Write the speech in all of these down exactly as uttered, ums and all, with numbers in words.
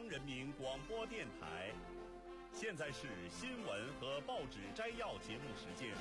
央人民广播电台，现在是新闻和报纸摘要节目时间。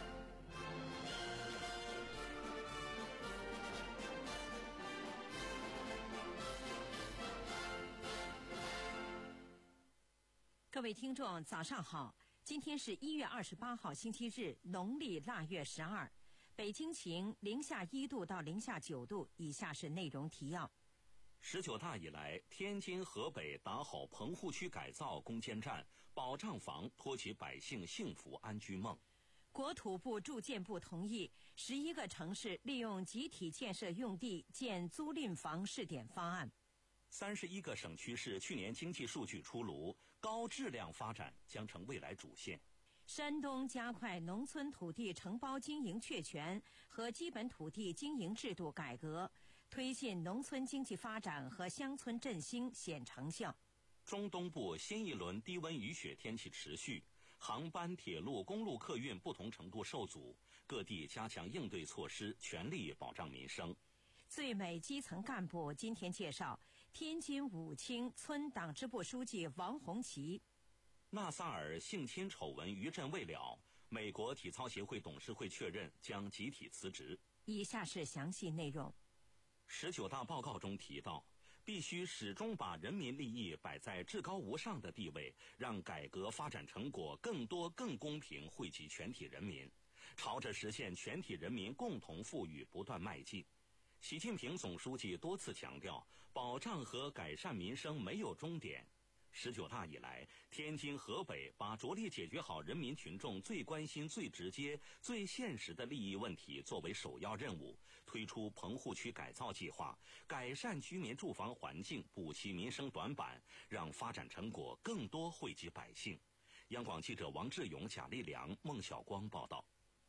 各位听众，早上好！今天是一月二十八号，星期日，农历腊月十二。北京晴，零下一度到零下九度。以下是内容提要。 十九大以来，天津、河北打好棚户区改造攻坚战，保障房托起百姓幸福安居梦。 国土部住建部同意十一个城市利用集体建设用地建租赁房试点方案。 三十一个省区市去年经济数据出炉，高质量发展将成未来主线。 山东加快农村土地承包经营确权和基本土地经营制度改革，推进农村经济发展和乡村振兴显成效。 中东部新一轮低温雨雪天气持续，航班、铁路、公路客运不同程度受阻，各地加强应对措施，全力保障民生。 最美基层干部今天介绍，天津武清村党支部书记王红旗。 纳萨尔性侵丑闻余震未了，美国体操协会董事会确认将集体辞职。 以下是详细内容。 十九大报告中提到，必须始终把人民利益摆在至高无上的地位，让改革发展成果更多更公平惠及全体人民，朝着实现全体人民共同富裕不断迈进。习近平总书记多次强调，保障和改善民生没有终点。十九大以来，天津、河北把着力解决好人民群众最关心、最直接、最现实的利益问题作为首要任务，推出棚户区改造计划，改善居民住房环境，补齐民生短板，让发展成果更多惠及百姓。央广记者王志勇、贾立良、孟晓光报道。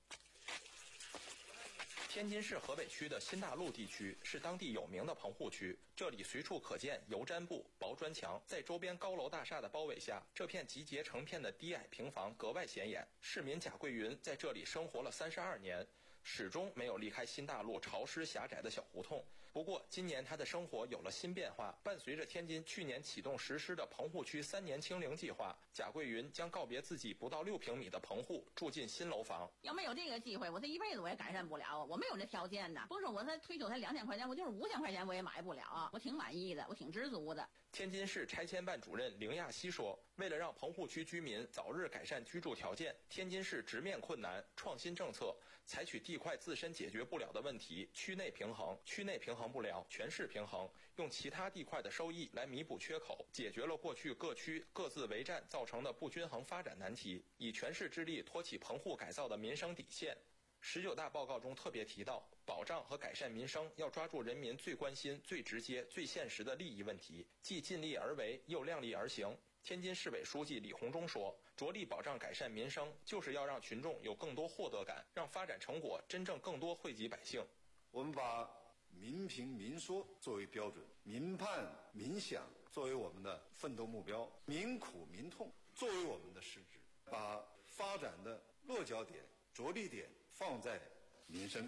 天津市河北区的新大路地区是当地有名的棚户区，这里随处可见油毡布、薄砖墙，在周边高楼大厦的包围下，这片集结成片的低矮平房格外显眼。市民贾桂云在这里生活了三十二年，始终没有离开新大路潮湿狭窄的小胡同。不过今年他的生活有了新变化，伴随着天津去年启动实施的棚户区三年清零计划，贾桂云将告别自己不到六平米的棚户，住进新楼房。 要没有这个机会，我这一辈子我也改善不了，我没有这条件的。不是我才退休才两千块钱，我就是五千块钱我也买不了，我挺满意的，我挺知足的。 天津市拆迁办主任凌亚西说，为了让棚户区居民早日改善居住条件，天津市直面困难，创新政策，采取地块自身解决不了的问题，区内平衡，区内平衡不了，全市平衡，用其他地块的收益来弥补缺口，解决了过去各区各自为战造成的不均衡发展难题，以全市之力托起棚户改造的民生底线。十九大报告中特别提到，保障和改善民生要抓住人民最关心、最直接、最现实的利益问题，既尽力而为，又量力而行。天津市委书记李鸿忠说，着力保障改善民生，就是要让群众有更多获得感，让发展成果真正更多惠及百姓。 我们把民评民说作为标准，民盼民想作为我们的奋斗目标，民苦民痛作为我们的实质，把发展的落脚点、着力点放在民生。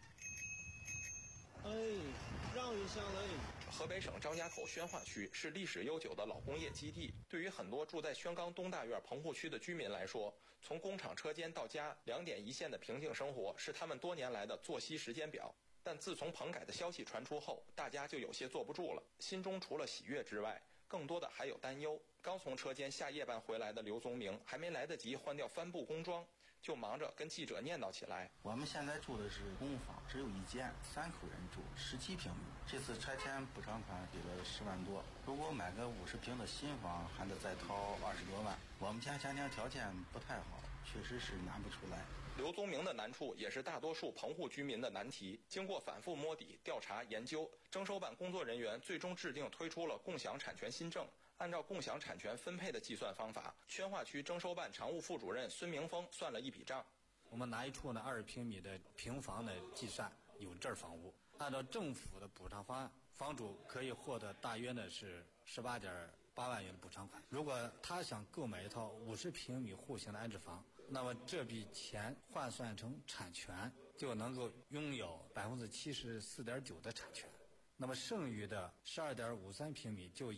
哎，让一下嘞！ 河北省张家口宣化区是历史悠久的老工业基地，对于很多住在宣钢东大院棚户区的居民来说，从工厂车间到家两点一线的平静生活是他们多年来的作息时间表。但自从棚改的消息传出后，大家就有些坐不住了，心中除了喜悦之外，更多的还有担忧。刚从车间下夜班回来的刘宗明还没来得及换掉帆布工装，就忙着跟记者念叨起来。 我们现在住的是公房，只有一间，三口人住，十七平米。这次拆迁补偿款给了十万多，如果买个五十平的新房，还得再掏二十多万。我们家家庭条件不太好，确实是拿不出来。 刘宗明的难处也是大多数棚户居民的难题。经过反复摸底、调查、研究，征收办工作人员最终制定推出了共享产权新政。按照共享产权分配的计算方法，宣化区征收办常务副主任孙明峰算了一笔账。 我们拿一处呢二十平米的平房的计算有证房屋，按照政府的补偿方案，房主可以获得大约呢是十八点八万元的补偿款。如果他想购买一套五十平米户型的安置房，那么这笔钱换算成产权，就能够拥有百分之七十四点九的产权。那么剩余的十二点五三平米就以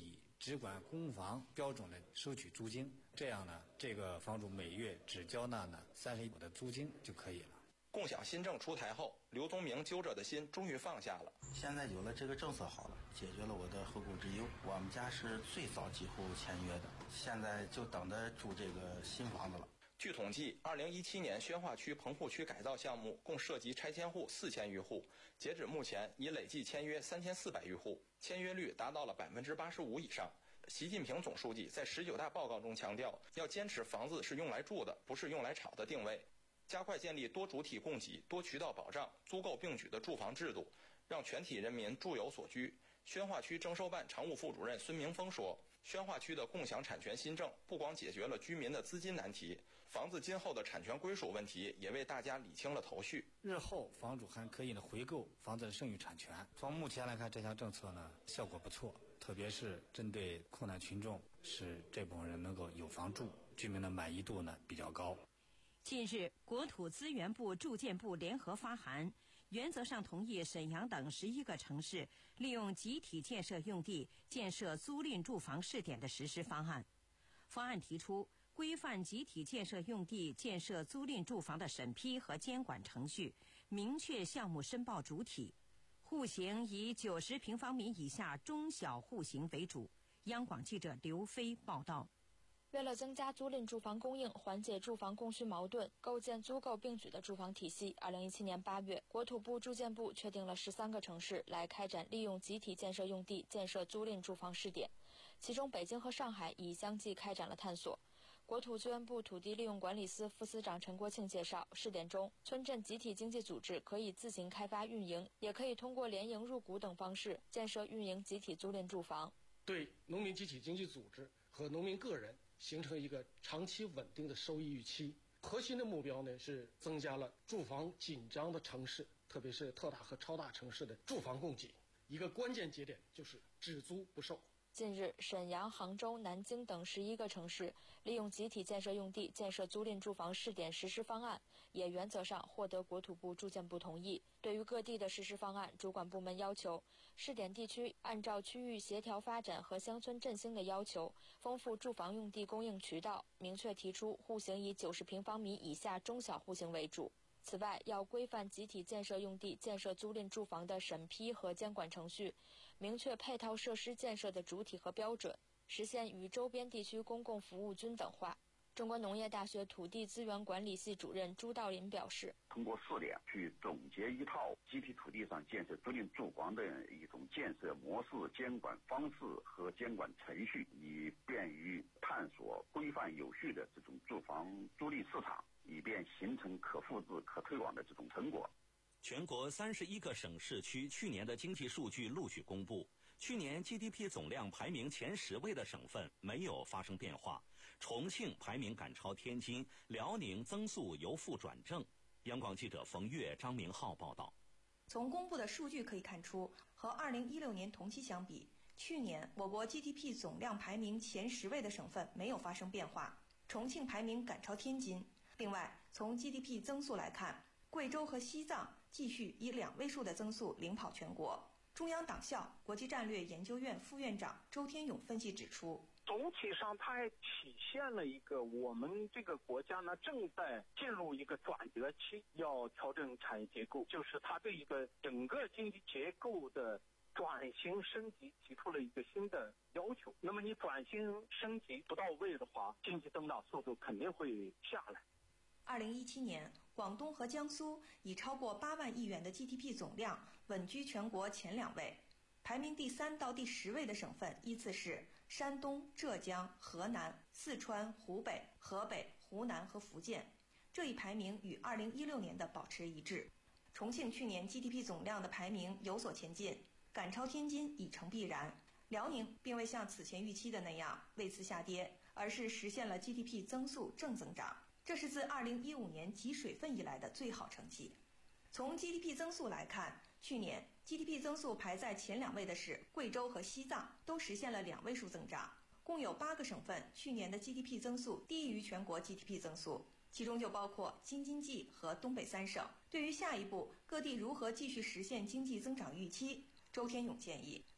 只管公房标准的收取租金，这样呢，这个房主每月只交纳呢三十一的租金就可以了。 共享新政出台后，刘宗明揪着的心终于放下了。 现在有了这个政策好了，解决了我的后顾之忧。我们家是最早几户签约的，现在就等着住这个新房子了。 据统计，二零一七年宣化区棚户区改造项目共涉及拆迁户四千余户，截止目前已累计签约三千四百余户，签约率达到了百分之八十五以上。习近平总书记在十九大报告中强调，要坚持房子是用来住的，不是用来炒的定位，加快建立多主体供给、多渠道保障、租购并举的住房制度，让全体人民住有所居。宣化区征收办常务副主任孙明峰说，宣化区的共享产权新政不光解决了居民的资金难题，房子今后的产权归属问题也为大家理清了头绪。 日后房主还可以呢回购房子的剩余产权。从目前来看，这项政策呢效果不错，特别是针对困难群众，使这部分人能够有房住，居民的满意度呢比较高。 近日，国土资源部、住建部联合发函，原则上同意沈阳等十一个城市利用集体建设用地建设租赁住房试点的实施方案。方案提出，规范集体建设用地建设租赁住房的审批和监管程序，明确项目申报主体，户型以九十平方米以下中小户型为主。央广记者刘飞报道。 为了增加租赁住房供应，缓解住房供需矛盾，构建租购并举的住房体系，二零一七年八月，国土部、住建部确定了十三个城市来开展利用集体建设用地建设租赁住房试点，其中北京和上海已相继开展了探索。国土资源部土地利用管理司副司长陈国庆介绍，试点中，村镇集体经济组织可以自行开发运营，也可以通过联营入股等方式建设运营集体租赁住房。 对农民集体经济组织和农民个人形成一个长期稳定的收益预期。核心的目标呢是增加了住房紧张的城市，特别是特大和超大城市的住房供给。一个关键节点就是只租不售。 近日，沈阳、杭州、南京等十一个城市利用集体建设用地建设租赁住房试点实施方案，也原则上获得国土部、住建部同意。对于各地的实施方案，主管部门要求试点地区按照区域协调发展和乡村振兴的要求，丰富住房用地供应渠道，明确提出户型以九十平方米以下中小户型为主。此外，要规范集体建设用地建设租赁住房的审批和监管程序，明确配套设施建设的主体和标准，实现与周边地区公共服务均等化。中国农业大学土地资源管理系主任朱道林表示， 通过试点去总结一套集体土地上建设租赁住房的一种建设模式、监管方式和监管程序，以便于探索规范有序的这种住房租赁市场，以便形成可复制、可推广的这种成果。 全国三十一个省市区去年的经济数据陆续公布，去年 G D P 总量排名前十位的省份没有发生变化，重庆排名赶超天津，辽宁增速由负转正。央广记者冯月、张明浩报道。 从公布的数据可以看出，和二零一六年同期相比，去年我国 G D P 总量排名前十位的省份没有发生变化，重庆排名赶超天津。另外，从 G D P 增速来看，贵州和西藏继续以两位数的增速领跑全国。中央党校国际战略研究院副院长周天勇分析指出， 总体上它还体现了一个我们这个国家呢正在进入一个转折期，要调整产业结构，就是它对一个整个经济结构的转型升级提出了一个新的要求。那么你转型升级不到位的话，经济增长速度肯定会下来。 二零一七年，广东和江苏以超过八万亿元的 G D P 总量稳居全国前两位，排名第三到第十位的省份依次是山东、浙江、河南、四川、湖北、河北、湖南和福建。这一排名与二零一六年的保持一致。重庆去年 G D P 总量的排名有所前进，赶超天津已成必然。辽宁并未像此前预期的那样为此下跌，而是实现了 G D P 增速正增长。这是自二零一五年集水分以来的最好成绩。从 G D P 增速来看，去年 G D P 增速排在前两位的是贵州和西藏，都实现了两位数增长。共有八个省份去年的 G D P 增速低于全国 G D P 增速，其中就包括京津冀和东北三省。对于下一步各地如何继续实现经济增长预期，周天勇建议，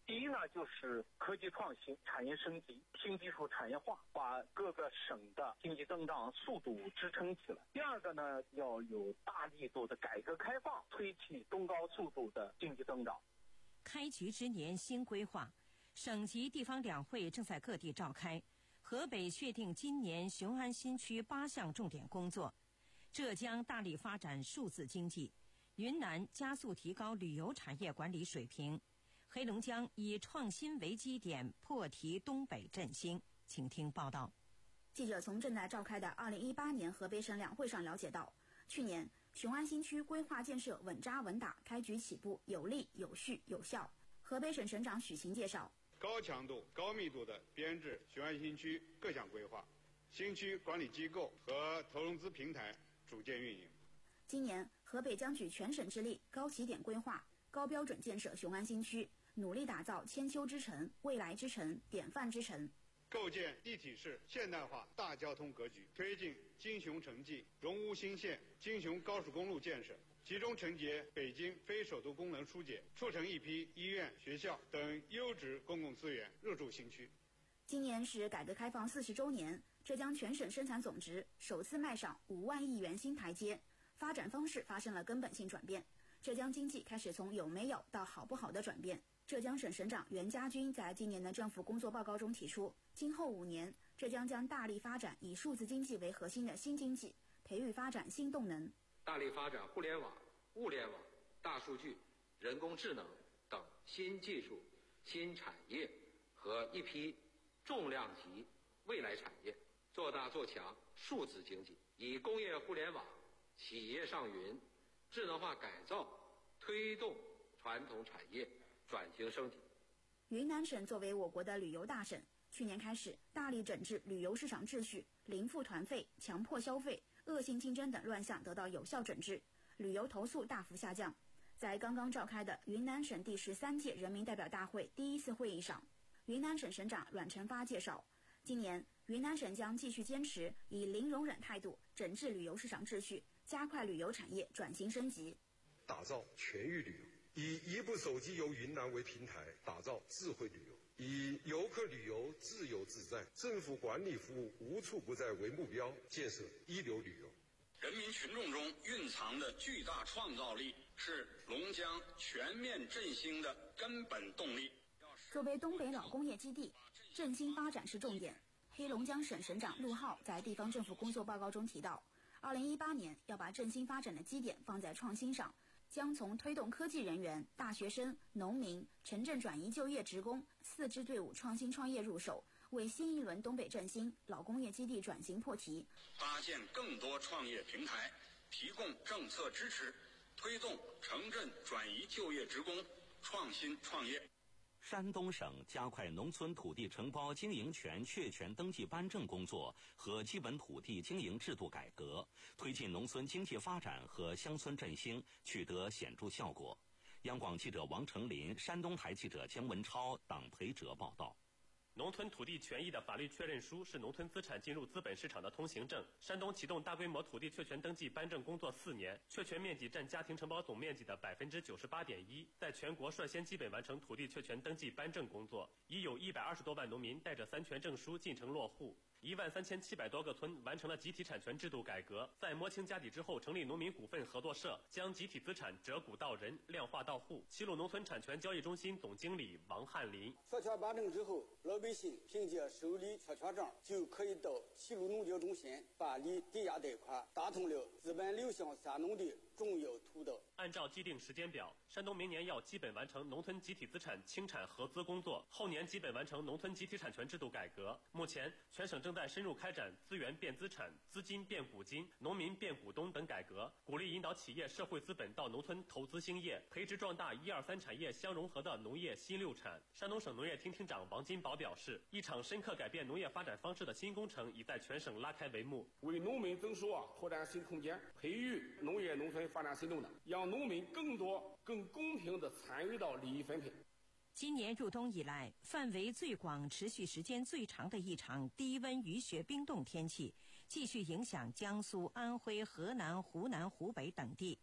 第一呢，就是科技创新、产业升级、新技术产业化，把各个省的经济增长速度支撑起来。第二个呢，要有大力度的改革开放，推起中高速度的经济增长。 开局之年新规划，省级地方两会正在各地召开。河北确定今年雄安新区八项重点工作，浙江大力发展数字经济，云南加速提高旅游产业管理水平，黑龙江以创新为基点破题东北振兴。请听报道。 记者从正在召开的二零一八年河北省两会上了解到，去年雄安新区规划建设稳扎稳打，开局起步有力、有序、有效。河北省省长许勤介绍， 高强度、高密度的编制雄安新区各项规划，新区管理机构和投融资平台组建运营。 今年，河北将举全省之力，高起点规划、高标准建设雄安新区，努力打造千秋之城、未来之城、典范之城， 构建一体式现代化大交通格局，推进京雄城际、荣乌新线、京雄高速公路建设，集中承接北京非首都功能疏解，促成一批医院、学校等优质公共资源入驻新区。 今年是改革开放四十周年，浙江全省生产总值首次迈上五万亿元新台阶，发展方式发生了根本性转变，浙江经济开始从有没有到好不好的转变。浙江省省长袁家军在今年的政府工作报告中提出，今后五年，浙江将大力发展以数字经济为核心的新经济，培育发展新动能， 大力发展互联网、物联网、大数据、人工智能等新技术、新产业和一批重量级未来产业，做大做强数字经济，以工业互联网、企业上云、智能化改造推动传统产业转型升级。 云南省作为我国的旅游大省，去年开始大力整治旅游市场秩序，零负团费、强迫消费、恶性竞争等乱象得到有效整治，旅游投诉大幅下降。在刚刚召开的云南省第十三届人民代表大会第一次会议上，云南省省长阮成发介绍，今年云南省将继续坚持以零容忍态度整治旅游市场秩序，加快旅游产业转型升级， 打造全域旅游，以一部手机游云南为平台，打造智慧旅游，以游客旅游自由自在、政府管理服务无处不在为目标，建设一流旅游。 人民群众中蕴藏的巨大创造力是龙江全面振兴的根本动力。 作为东北老工业基地，振兴发展是重点。黑龙江省省长陆浩在地方政府工作报告中提到，二零一八年要把振兴发展的基点放在创新上，将从推动科技人员、大学生、农民、城镇转移就业职工四支队伍创新创业入手，为新一轮东北振兴、老工业基地转型破题， 搭建更多创业平台，提供政策支持，推动城镇转移就业职工创新创业。 山东省加快农村土地承包经营权确权登记颁证工作和基本土地经营制度改革，推进农村经济发展和乡村振兴取得显著效果。央广记者王成林、山东台记者姜文超、党培哲报道。 农村土地权益的法律确认书是农村资产进入资本市场的通行证。山东启动大规模土地确权登记颁证工作四年，确权面积占家庭承包总面积的百分之九十八点一，在全国率先基本完成土地确权登记颁证工作，已有一百二十多万农民带着三权证书进城落户。一万三千七百多个村完成了集体产权制度改革，在摸清家底之后，成立农民股份合作社，将集体资产折股到人，量化到户。齐鲁农村产权交易中心总经理王汉林： 确权颁证之后，老百姓凭借手里确权证就可以到齐鲁农交中心办理抵押贷款，打通了资本流向三农的重要途道。 按照既定时间表，山东明年要基本完成农村集体资产清产合资工作，后年基本完成农村集体产权制度改革。目前，全省正在深入开展资源变资产、资金变股金、农民变股东等改革，鼓励引导企业社会资本到农村投资兴业，培植壮大一二三产业相融合的农业新六产。山东省农业厅厅长王金宝表示，一场深刻改变农业发展方式的新工程已在全省拉开帷幕， 为农民增收啊拓展新空间，培育农业农村发展新动能，让农民更多、更公平地参与到利益分配。 今年入冬以来，范围最广、持续时间最长的一场低温雨雪冰冻天气，继续影响江苏、安徽、河南、湖南、湖北等地。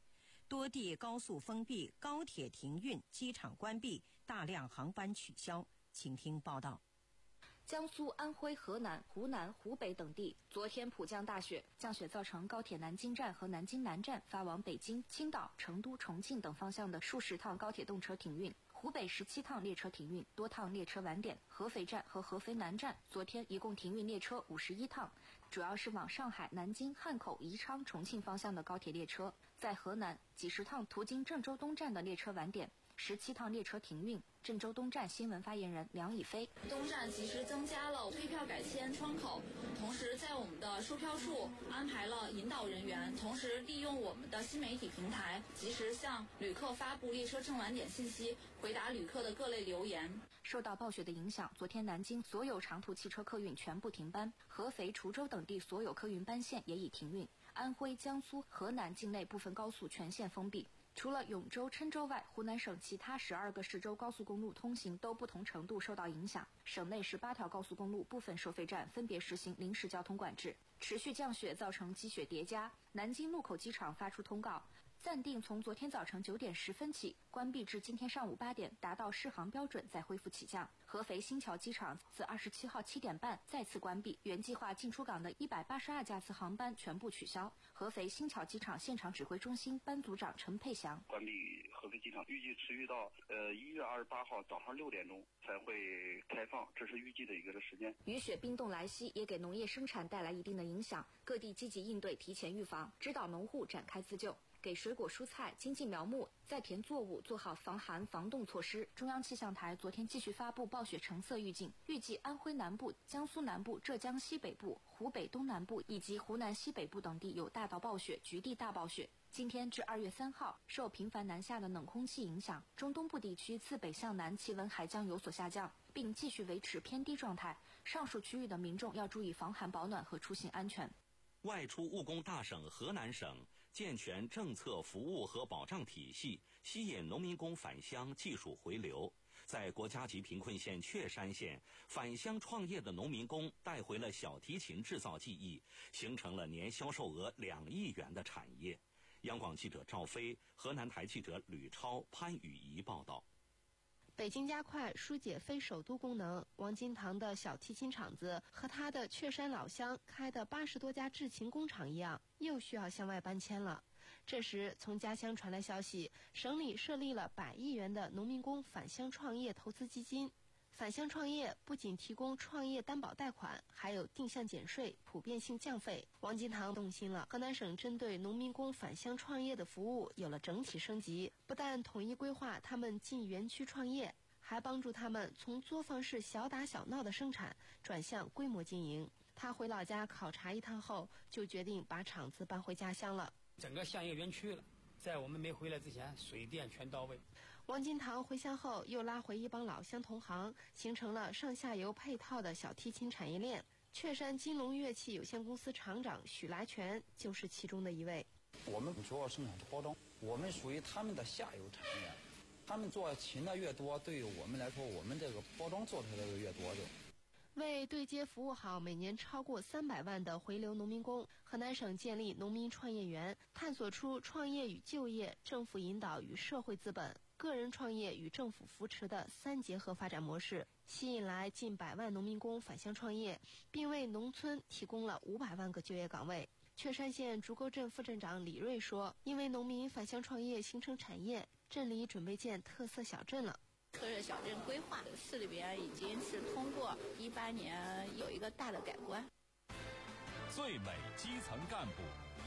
多地高速封闭，高铁停运，机场关闭，大量航班取消。请听报道。 江苏、安徽、河南、湖南、湖北等地昨天普降大雪，降雪造成高铁南京站和南京南站发往北京、青岛、成都、重庆等方向的数十趟高铁动车停运。湖北十七趟列车停运，多趟列车晚点。合肥站和合肥南站昨天一共停运列车五十一趟，主要是往上海、南京、汉口、宜昌、重庆方向的高铁列车。在河南，几十趟途经郑州东站的列车晚点，十七趟列车停运。郑州东站新闻发言人梁以飞： 东站其实增加了退票改签窗口，同时在我们的售票处安排了引导人员，同时利用我们的新媒体平台，及时向旅客发布列车乘晚点信息，回答旅客的各类留言。 受到暴雪的影响，昨天南京所有长途汽车客运全部停班，合肥、滁州等地所有客运班线也已停运。安徽、江苏、河南境内部分高速全线封闭。除了永州、郴州外，湖南省其他十二个市州高速公路通行都不同程度受到影响。省内十八条高速公路部分收费站分别实行临时交通管制。持续降雪造成积雪叠加，南京禄口机场发出通告，暂定从昨天早晨九点十分起关闭至今天上午八点，达到适航标准再恢复起降。合肥新桥机场自二十七号七点半再次关闭，原计划进出港的一百八十二架次航班全部取消。合肥新桥机场现场指挥中心班组长陈佩祥： 关闭合肥机场预计持续到呃一月二十八号早上六点钟才会开放，这是预计的一个时间。 雨雪冰冻来袭，也给农业生产带来一定的影响，各地积极应对，提前预防，指导农户展开自救，给水果蔬菜、经济苗木、在田作物做好防寒防冻措施。中央气象台昨天继续发布暴雪橙色预警，预计安徽南部、江苏南部、浙江西北部、湖北东南部以及湖南西北部等地有大到暴雪、局地大暴雪。今天至二月三号，受频繁南下的冷空气影响，中东部地区自北向南气温还将有所下降，并继续维持偏低状态。上述区域的民众要注意防寒保暖和出行安全。 外出务工大省河南省健全政策服务和保障体系，吸引农民工返乡技术回流。在国家级贫困县确山县，返乡创业的农民工带回了小提琴制造技艺，形成了年销售额两亿元的产业。央广记者赵飞，河南台记者吕超、潘雨怡报道。 北京加快疏解非首都功能，王金堂的小提琴厂子和他的确山老乡开的八十多家制琴工厂一样，又需要向外搬迁了。这时，从家乡传来消息，省里设立了百亿元的农民工返乡创业投资基金。返乡创业不仅提供创业担保贷款，还有定向减税、普遍性降费。王金堂动心了，河南省针对农民工返乡创业的服务有了整体升级，不但统一规划他们进园区创业，还帮助他们从作坊式小打小闹的生产转向规模经营。他回老家考察一趟后，就决定把厂子搬回家乡了。 整个像一个园区了，在我们没回来之前，水电全到位。 王金堂回乡后，又拉回一帮老乡同行，形成了上下游配套的小提琴产业链。确山金龙乐器有限公司厂长许来全就是其中的一位。 我们主要生产是包装，我们属于他们的下游产业。他们做琴的越多，对于我们来说，我们这个包装做出来的越多就。 为对接服务好每年超过三百万的回流农民工，河南省建立农民创业园，探索出创业与就业、政府引导与社会资本、个人创业与政府扶持的三结合发展模式，吸引来近百万农民工返乡创业，并为农村提供了五百万个就业岗位。确山县竹沟镇副镇长李瑞说，因为农民返乡创业形成产业，镇里准备建特色小镇了。 特色小镇规划，市里边已经是通过一八年有一个大的改观。 最美基层干部。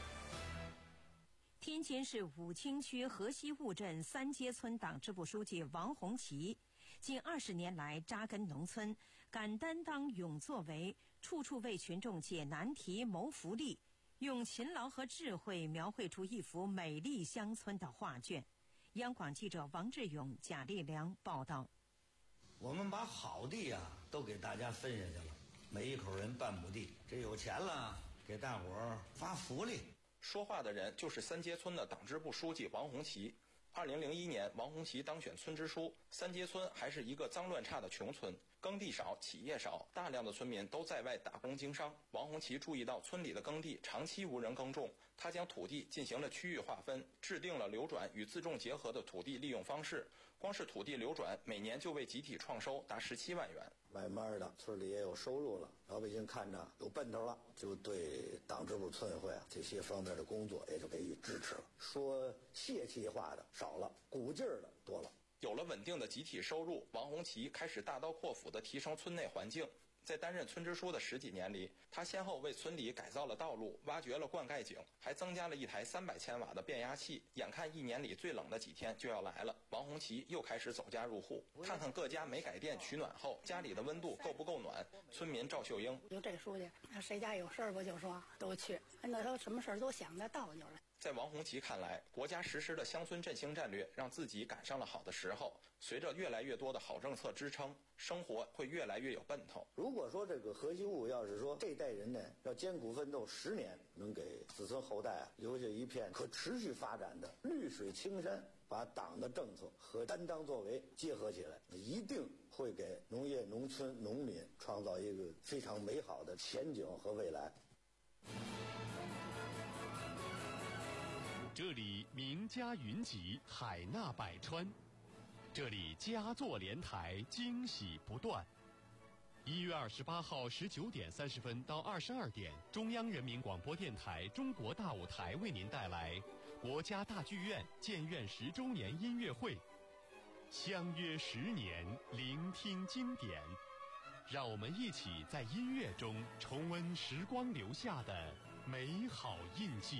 天津市武清区河西务镇三街村党支部书记王红旗，近二十年来扎根农村，敢担当勇作为，处处为群众解难题、谋福利，用勤劳和智慧描绘出一幅美丽乡村的画卷。央广记者王志勇、贾立良报道。 我们把好地呀、啊、都给大家分下去了，每一口人半亩地，这有钱了给大伙儿发福利。 说话的人就是三街村的党支部书记王红旗。二零零一年，王红旗当选村支书，三街村还是一个脏乱差的穷村，耕地少，企业少，大量的村民都在外打工经商。王红旗注意到村里的耕地长期无人耕种， 他将土地进行了区域划分，制定了流转与自种结合的土地利用方式。光是土地流转，每年就为集体创收达十七万元。 慢慢的，村里也有收入了，老百姓看着有奔头了，就对党支部、村委会啊这些方面的工作也就给予支持了。说泄气化的少了，鼓劲儿的多了。 有了稳定的集体收入，王洪奇开始大刀阔斧地提升村内环境。在担任村支书的十几年里，他先后为村里改造了道路，挖掘了灌溉井，还增加了一台三百千瓦的变压器。眼看一年里最冷的几天就要来了，王洪奇又开始走家入户，看看各家煤改电取暖后家里的温度够不够暖。村民赵秀英就这书去，谁家有事儿不就说都去，那时候什么事儿都想得到就是。 在王洪奇看来，国家实施的乡村振兴战略让自己赶上了好的时候。随着越来越多的好政策支撑，生活会越来越有奔头。 如果说这个核心物要是说这代人呢要艰苦奋斗十年，能给子孙后代啊留下一片可持续发展的绿水青山，把党的政策和担当作为结合起来，一定会给农业、农村、农民创造一个非常美好的前景和未来。 这里名家云集，海纳百川，这里佳作连台，惊喜不断。一月二十八号十九点三十分到二十二点，中央人民广播电台中国大舞台为您带来国家大剧院建院十周年音乐会，相约十年，聆听经典，让我们一起在音乐中重温时光留下的美好印记。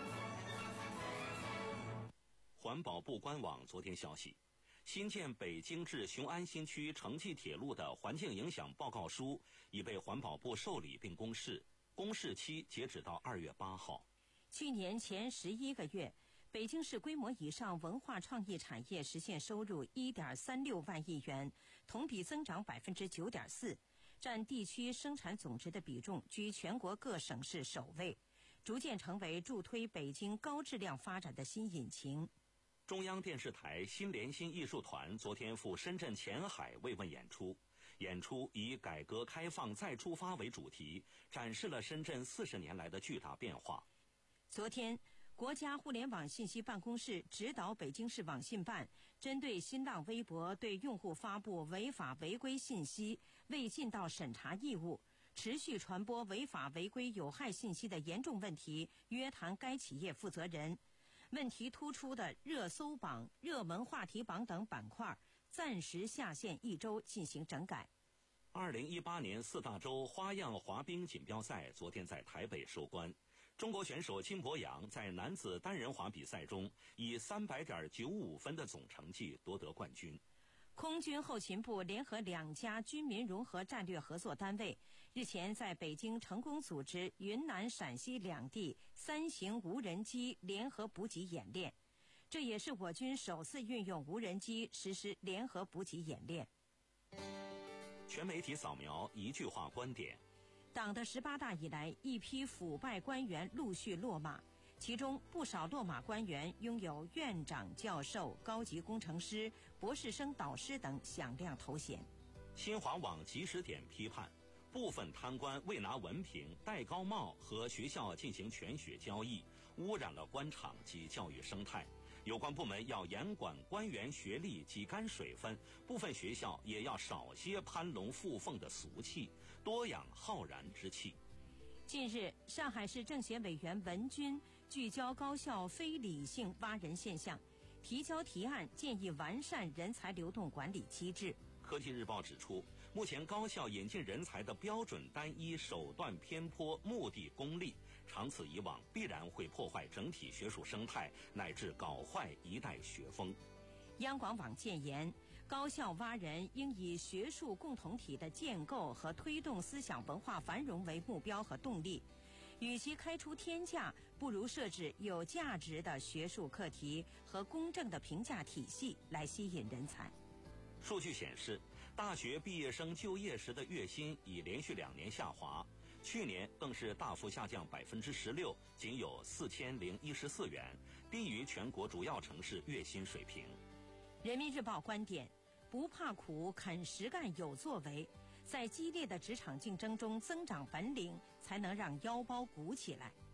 环保部官网昨天消息，新建北京至雄安新区城际铁路的环境影响报告书已被环保部受理并公示，公示期截止到二月八号。 去年前十一个月，北京市规模以上文化创意产业实现收入一点三六万亿元，同比增长百分之九点四，占地区生产总值的比重居全国各省市首位，逐渐成为助推北京高质量发展的新引擎。 中央电视台新联新艺术团昨天赴深圳前海慰问演出，演出以改革开放再出发为主题，展示了深圳四十年来的巨大变化。 昨天，国家互联网信息办公室指导北京市网信办，针对新浪微博对用户发布违法违规信息未尽到审查义务，持续传播违法违规有害信息的严重问题，约谈该企业负责人。问题突出的热搜榜、热门话题榜等板块暂时下线一周进行整改。 二零一八年四大洲花样滑冰锦标赛昨天在台北收官，中国选手金博洋在男子单人滑比赛中以三百点九五分的总成绩夺得冠军。 空军后勤部联合两家军民融合战略合作单位日前在北京成功组织云南、陕西两地三型无人机联合补给演练，这也是我军首次运用无人机实施联合补给演练。 全媒体扫描一句话观点： 党的十八大以来，一批腐败官员陆续落马，其中不少落马官员拥有院长、教授、高级工程师、博士生导师等响亮头衔。 新华网及时点批判，部分贪官未拿文凭、戴高帽和学校进行权血交易，污染了官场及教育生态。有关部门要严管官员学历及干水分，部分学校也要少些攀龙附凤的俗气，多养浩然之气。 近日，上海市政协委员文军聚焦高校非理性挖人现象，提交提案建议完善人才流动管理机制。 科技日报指出，目前高校引进人才的标准单一、手段偏颇、目的功利，长此以往必然会破坏整体学术生态，乃至搞坏一代学风。 央广网建言，高校挖人应以学术共同体的建构和推动思想文化繁荣为目标和动力。与其开出天价，不如设置有价值的学术课题和公正的评价体系来吸引人才。 数据显示，大学毕业生就业时的月薪已连续两年下滑，去年更是大幅下降百分之十六，仅有四千零一十四元，低于全国主要城市月薪水平。 人民日报观点：不怕苦，肯实干，有作为，在激烈的职场竞争中增长本领，才能让腰包鼓起来。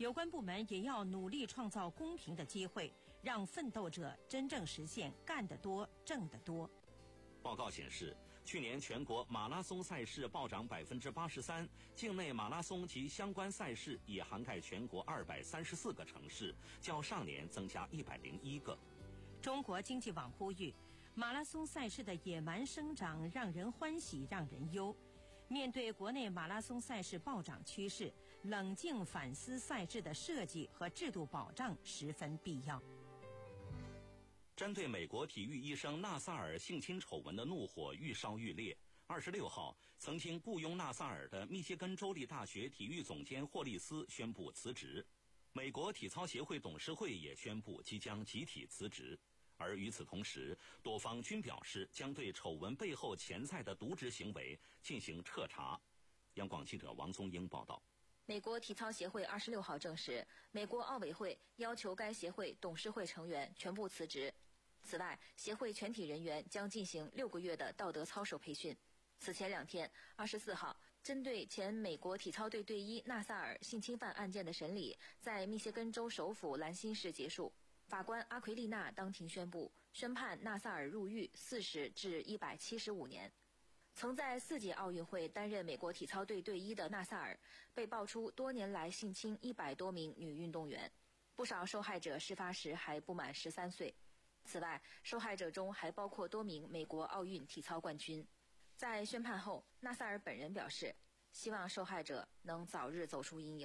有关部门也要努力创造公平的机会，让奋斗者真正实现干得多、挣得多。 报告显示，去年全国马拉松赛事暴涨百分之八十三，境内马拉松及相关赛事也涵盖全国二百三十四个城市，较上年增加一百零一个。 中国经济网呼吁，马拉松赛事的野蛮生长让人欢喜让人忧。面对国内马拉松赛事暴涨趋势，冷静反思赛制的设计和制度保障十分必要。 针对美国体育医生纳萨尔性侵丑闻的怒火愈烧愈烈，二十六号，曾经雇佣纳萨尔的密歇根州立大学体育总监霍利斯宣布辞职，美国体操协会董事会也宣布即将集体辞职。而与此同时，多方均表示将对丑闻背后潜在的渎职行为进行彻查。央广记者王宗英报道。 美国体操协会二十六号证实，美国奥委会要求该协会董事会成员全部辞职。此外，协会全体人员将进行六个月的道德操守培训。此前两天，二十四号，针对前美国体操队队医纳萨尔性侵犯案件的审理，在密歇根州首府兰辛市结束。法官阿奎丽娜当庭宣布，宣判纳萨尔入狱四十至一百七十五年。曾在四届奥运会担任美国体操队队医的纳萨尔，被爆出多年来性侵一百多名女运动员，不少受害者事发时还不满十三岁。此外，受害者中还包括多名美国奥运体操冠军。在宣判后，纳萨尔本人表示，希望受害者能早日走出阴影。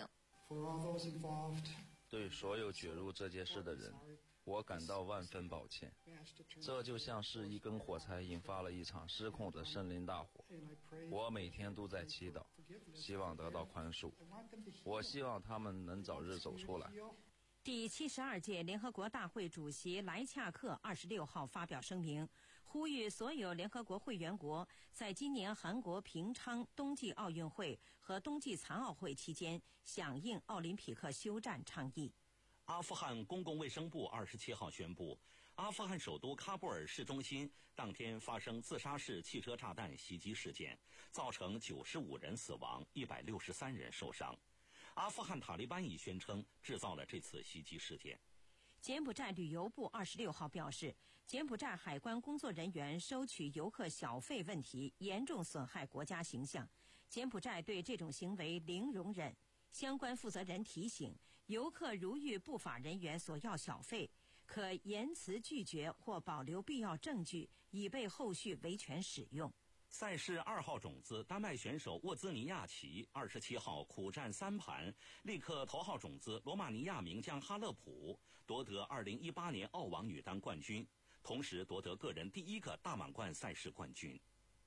对所有卷入这件事的人，我感到万分抱歉。这就像是一根火柴引发了一场失控的森林大火。我每天都在祈祷，希望得到宽恕。我希望他们能早日走出来。 第七十二届联合国大会主席莱恰克二十六号发表声明，呼吁所有联合国会员国在今年韩国平昌冬季奥运会和冬季残奥会期间响应奥林匹克休战倡议。 阿富汗公共卫生部二十七号宣布，阿富汗首都喀布尔市中心当天发生自杀式汽车炸弹袭击事件，造成九十五人死亡，一百六十三人受伤。阿富汗塔利班已宣称制造了这次袭击事件。 柬埔寨旅游部二十六号表示，柬埔寨海关工作人员收取游客小费问题严重损害国家形象，柬埔寨对这种行为零容忍。相关负责人提醒，游客如遇不法人员索要小费，可言辞拒绝或保留必要证据，以备后续维权使用。 赛事二号种子丹麦选手沃兹尼亚奇二十七号苦战三盘，力克头号种子罗马尼亚名将哈勒普，夺得二零一八年澳网女单冠军，同时夺得个人第一个大满贯赛事冠军。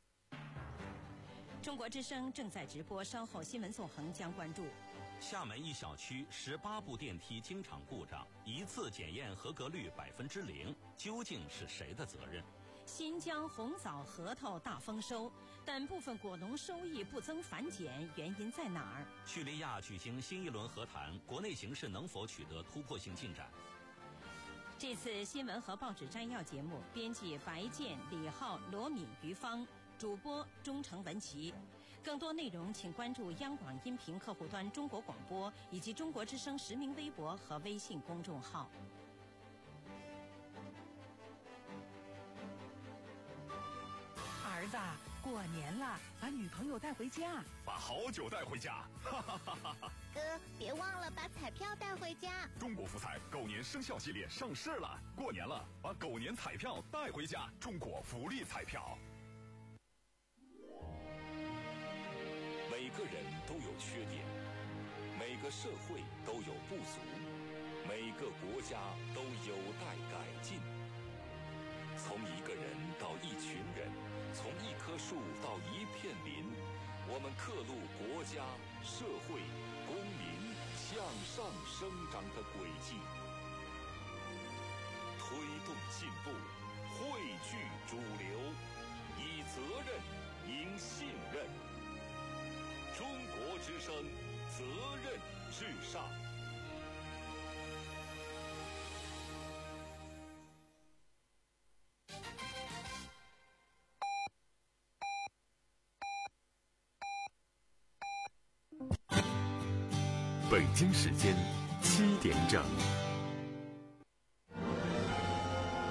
中国之声正在直播，稍后新闻纵横将关注。 厦门一小区十八部电梯经常故障，一次检验合格率百分之零，究竟是谁的责任？ 新疆红枣、核桃大丰收，但部分果农收益不增反减，原因在哪儿？ 叙利亚举行新一轮和谈，国内形势能否取得突破性进展？ 这次新闻和报纸摘要节目，编辑白健、李浩、罗敏、于芳，主播钟诚、文琪。更多内容请关注央广音频客户端中国广播以及中国之声实名微博和微信公众号。 儿子，过年了，把女朋友带回家， 把好酒带回家，哈哈哈哈哈！ 哥，别忘了把彩票带回家。 中国福彩狗年生肖系列上市了，过年了，把狗年彩票带回家。中国福利彩票。 每个人都有缺点，每个社会都有不足，每个国家都有待改进。从一个人到一群人，从一棵树到一片林，我们刻录国家、社会、公民向上生长的轨迹，推动进步，汇聚主流，以责任赢信任。中国之声，责任至上。 北京时间七点整。